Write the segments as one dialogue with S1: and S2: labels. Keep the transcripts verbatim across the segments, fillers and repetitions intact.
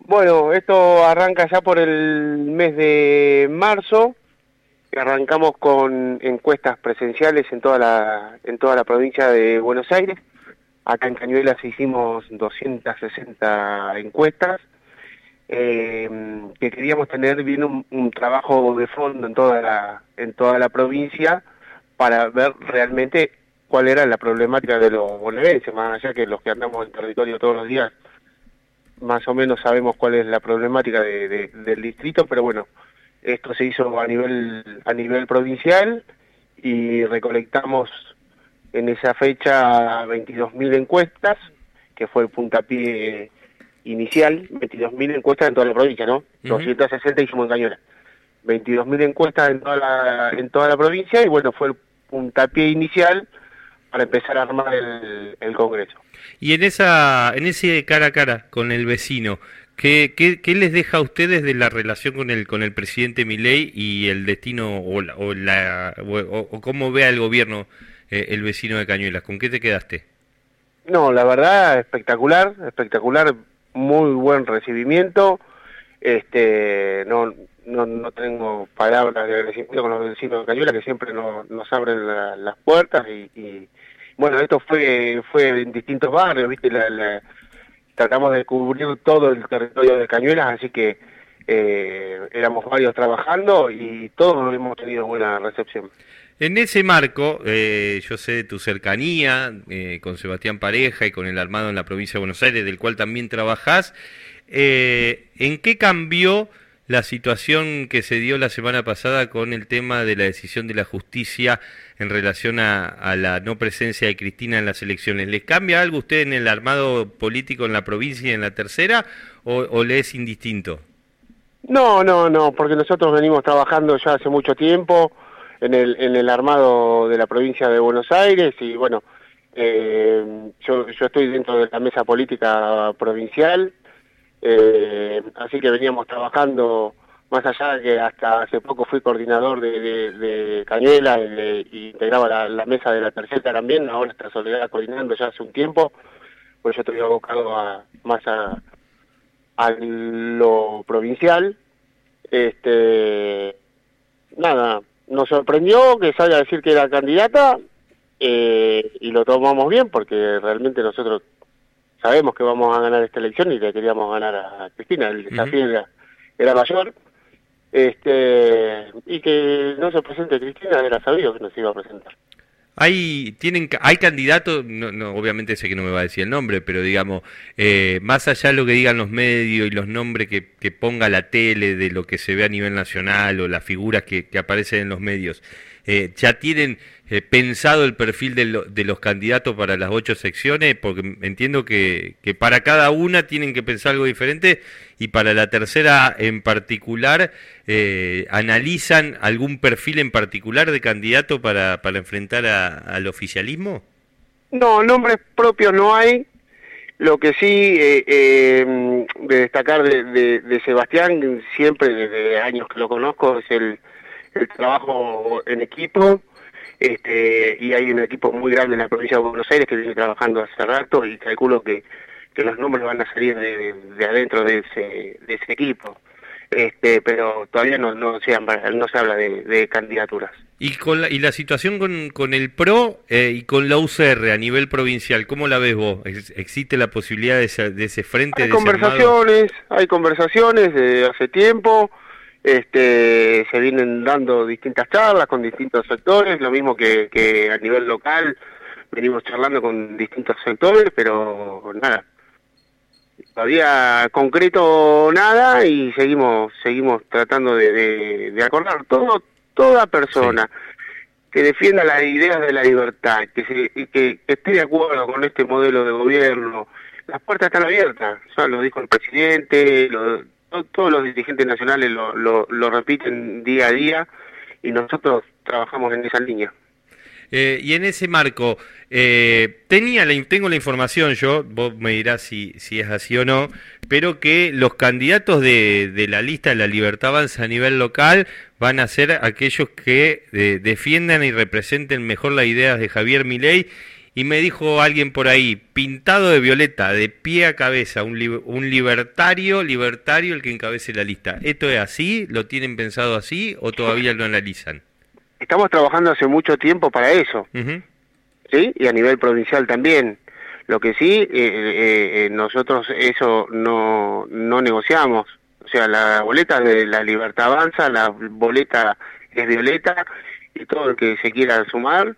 S1: Bueno, esto arranca ya por el mes de marzo, que arrancamos con encuestas presenciales en toda la en toda la provincia de Buenos Aires. Acá en Cañuelas hicimos doscientas sesenta encuestas, eh, que queríamos tener bien un, un trabajo de fondo en toda la en toda la provincia para ver realmente cuál era la problemática de los bonaerenses, más allá que los que andamos en territorio todos los días más o menos sabemos cuál es la problemática de, de, del distrito, pero bueno, esto se hizo a nivel a nivel provincial y recolectamos en esa fecha veintidós mil encuestas, que fue el puntapié inicial. Veintidós mil encuestas en toda la provincia, ¿no?
S2: Uh-huh.
S1: doscientas sesenta hicimos en Cañuelas. veintidós mil encuestas en toda la en toda la provincia y bueno, fue el puntapié inicial para empezar a armar el, el Congreso.
S2: Y en esa en ese cara a cara con el vecino, ¿qué, qué, qué les deja a ustedes de la relación con el con el presidente Milei y el destino o la, o, la, o, o cómo ve al gobierno eh, el vecino de Cañuelas? ¿Con qué te quedaste?
S1: No, la verdad, espectacular, espectacular, muy buen recibimiento. Este, no, no, no tengo palabras de agradecimiento con los vecinos de Cañuelas, que siempre nos, nos abren la, las puertas y, y bueno, esto fue fue en distintos barrios, viste, la, la, tratamos de cubrir todo el territorio de Cañuelas, así que eh, éramos varios trabajando y todos hemos tenido buena recepción.
S2: En ese marco, eh, yo sé de tu cercanía eh, con Sebastián Pareja y con el armado en la provincia de Buenos Aires, del cual también trabajás, eh, ¿en qué cambió la situación que se dio la semana pasada con el tema de la decisión de la justicia en relación a, a la no presencia de Cristina en las elecciones? ¿Les cambia algo usted en el armado político en la provincia y en la tercera o, o le es indistinto?
S1: No, no, no, porque nosotros venimos trabajando ya hace mucho tiempo en el en el armado de la provincia de Buenos Aires y bueno, eh, yo, yo estoy dentro de la mesa política provincial. Eh, así que veníamos trabajando, más allá de que hasta hace poco fui coordinador de, de, de Cañuelas y integraba la, la mesa de la tercera también. Ahora está Soledad coordinando ya hace un tiempo, pues yo estoy abocado a, más a, a lo provincial. Este, nada, nos sorprendió que salga a decir que era candidata, eh, y lo tomamos bien porque realmente nosotros sabemos que vamos a ganar esta elección y le queríamos ganar a Cristina, el desafío uh-huh. era, era mayor, este y que no se presente Cristina era sabido que no se iba a presentar.
S2: Hay tienen hay candidatos, no, no, obviamente sé que no me va a decir el nombre, pero digamos, eh, más allá de lo que digan los medios y los nombres que, que ponga la tele de lo que se ve a nivel nacional o las figuras que, que aparecen en los medios, eh, ¿ya tienen eh, pensado el perfil de, lo, de los candidatos para las ocho secciones? Porque entiendo que, que para cada una tienen que pensar algo diferente y para la tercera en particular, eh, ¿analizan algún perfil en particular de candidato para, para enfrentar a, al oficialismo?
S1: No, nombres propios no hay. Lo que sí, eh, eh, de destacar de, de, de Sebastián, siempre desde años que lo conozco, es el, el trabajo en equipo. Este, y hay un equipo muy grande en la provincia de Buenos Aires que viene trabajando hace rato y calculo que, que los nombres van a salir de, de, de adentro de ese, de ese equipo. Este, pero todavía no, no, se, no se habla de, de candidaturas.
S2: Y con la, y la situación con, con el P R O eh, y con la U C R a nivel provincial, ¿cómo la ves vos? ¿Existe la posibilidad de ese, de ese frente?
S1: Hay
S2: de
S1: conversaciones,
S2: ese
S1: hay conversaciones de hace tiempo. Este, se vienen dando distintas charlas con distintos sectores, lo mismo que, que a nivel local venimos charlando con distintos sectores, pero nada, todavía concreto nada y seguimos seguimos tratando de, de, de acordar todo toda persona sí. que defienda las ideas de la libertad, que, se, que, que esté de acuerdo con este modelo de gobierno. Las puertas están abiertas, ya lo dijo el presidente, lo, todos los dirigentes nacionales lo, lo, lo repiten día a día y nosotros trabajamos en esa línea.
S2: Eh, y en ese marco, eh, tenía la, tengo la información yo, vos me dirás si, si es así o no, pero que los candidatos de, de la lista de la Libertad Avanza a nivel local van a ser aquellos que eh, defiendan y representen mejor las ideas de Javier Milei y me dijo alguien por ahí, pintado de violeta, de pie a cabeza, un, li un libertario, libertario el que encabece la lista. ¿Esto es así? ¿Lo tienen pensado así o todavía lo analizan?
S1: Estamos trabajando hace mucho tiempo para eso,
S2: Uh-huh.
S1: ¿sí? Y a nivel provincial también. Lo que sí, eh, eh, eh, nosotros eso no, no negociamos. O sea, la boleta de la Libertad Avanza, la boleta es violeta, y todo el que se quiera sumar,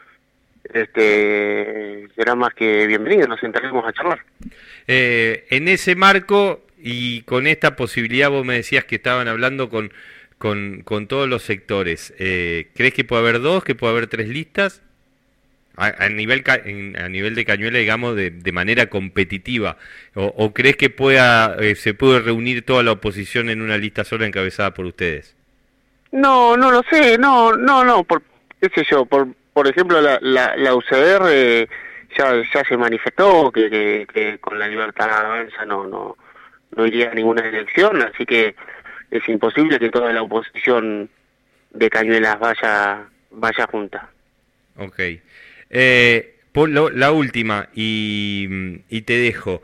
S1: este, será más que bienvenido, nos sentaremos a charlar.
S2: Eh, en ese marco y con esta posibilidad, vos me decías que estaban hablando con, con, con todos los sectores. Eh, ¿Crees que puede haber dos, que puede haber tres listas? A, a nivel ca en, a nivel de Cañuelas, digamos, de, de manera competitiva. ¿O, o crees que pueda eh, se puede reunir toda la oposición en una lista sola encabezada por ustedes?
S1: No, no lo sé, no, no, no, por, qué sé yo, por, por ejemplo, la, la, la U C R eh, ya, ya se manifestó que, que, que con la Libertad Avanza no, no, no iría a ninguna elección, así que es imposible que toda la oposición de Cañuelas vaya, vaya junta.
S2: Ok. Eh, por lo, la última, y, y te dejo.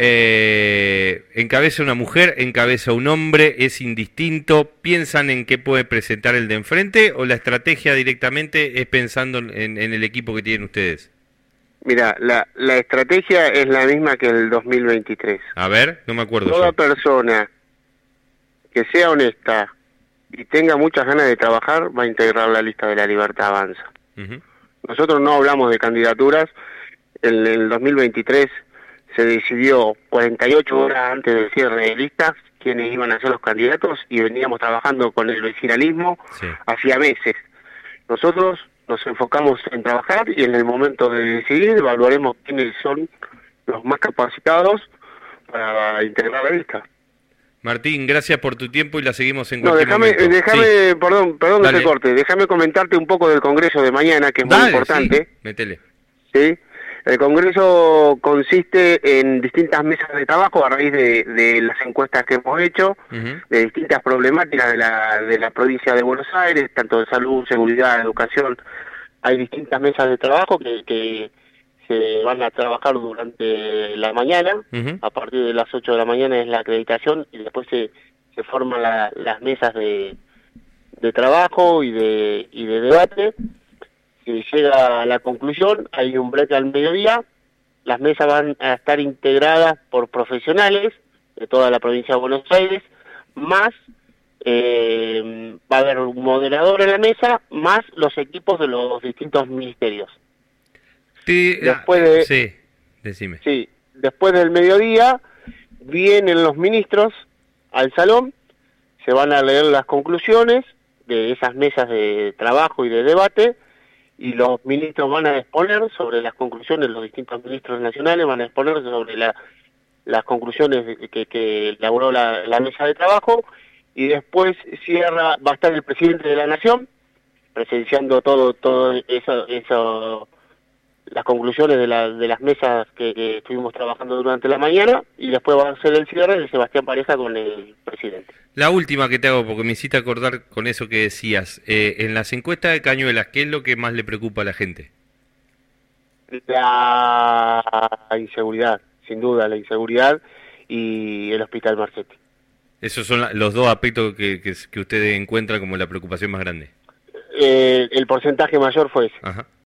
S2: Eh, ¿encabeza una mujer, encabeza un hombre, es indistinto? ¿Piensan en qué puede presentar el de enfrente o la estrategia directamente es pensando en, en el equipo que tienen ustedes?
S1: Mira, la, la estrategia es la misma que el dos mil veintitrés.
S2: A ver, no me acuerdo.
S1: Toda
S2: yo.
S1: persona que sea honesta y tenga muchas ganas de trabajar va a integrar la lista de la Libertad Avanza.
S2: Uh-huh.
S1: Nosotros no hablamos de candidaturas. En el dos mil veintitrés se decidió cuarenta y ocho horas antes del cierre de listas quiénes iban a ser los candidatos y veníamos trabajando con el vecinalismo
S2: Sí.
S1: hacía meses. Nosotros nos enfocamos en trabajar y en el momento de decidir evaluaremos quiénes son los más capacitados para integrar la lista.
S2: Martín, gracias por tu tiempo y la seguimos en
S1: No,
S2: cualquier
S1: déjame,
S2: momento.
S1: déjame,
S2: Sí.
S1: perdón, perdón que
S2: Dale.
S1: te corte, déjame comentarte un poco del Congreso de mañana, que es
S2: Dale,
S1: muy importante.
S2: sí, métele.
S1: ¿Sí? El Congreso consiste en distintas mesas de trabajo a raíz de, de las encuestas que hemos hecho,
S2: Uh-huh.
S1: de distintas problemáticas de la, de la provincia de Buenos Aires, tanto de salud, seguridad, educación. Hay distintas mesas de trabajo que, que se van a trabajar durante la mañana.
S2: Uh-huh.
S1: A partir de las ocho de la mañana es la acreditación y después se, se forman la, las mesas de, de trabajo y de, y de debate. Si llega a la conclusión, hay un break al mediodía, las mesas van a estar integradas por profesionales de toda la provincia de Buenos Aires, más eh, va a haber un moderador en la mesa, más los equipos de los distintos ministerios.
S2: Sí,
S1: Después de,
S2: sí, decime.
S1: sí, después del mediodía vienen los ministros al salón, se van a leer las conclusiones de esas mesas de trabajo y de debate, y los ministros van a exponer sobre las conclusiones, los distintos ministros nacionales van a exponer sobre la, las conclusiones que, que elaboró la, la mesa de trabajo, y después cierra, va a estar el presidente de la Nación, presenciando todo todo eso, eso las conclusiones de, la, de las mesas que, que estuvimos trabajando durante la mañana, y después va a ser el cierre de Sebastián Pareja con el presidente.
S2: La última que te hago, porque me hiciste acordar con eso que decías. Eh, en las encuestas de Cañuelas, ¿qué es lo que más le preocupa a la gente?
S1: La inseguridad, sin duda, la inseguridad y el Hospital Marchetti.
S2: Esos son la, los dos aspectos que, que, que ustedes encuentran como la preocupación más grande.
S1: Eh, el porcentaje mayor fue ese.
S2: Ajá.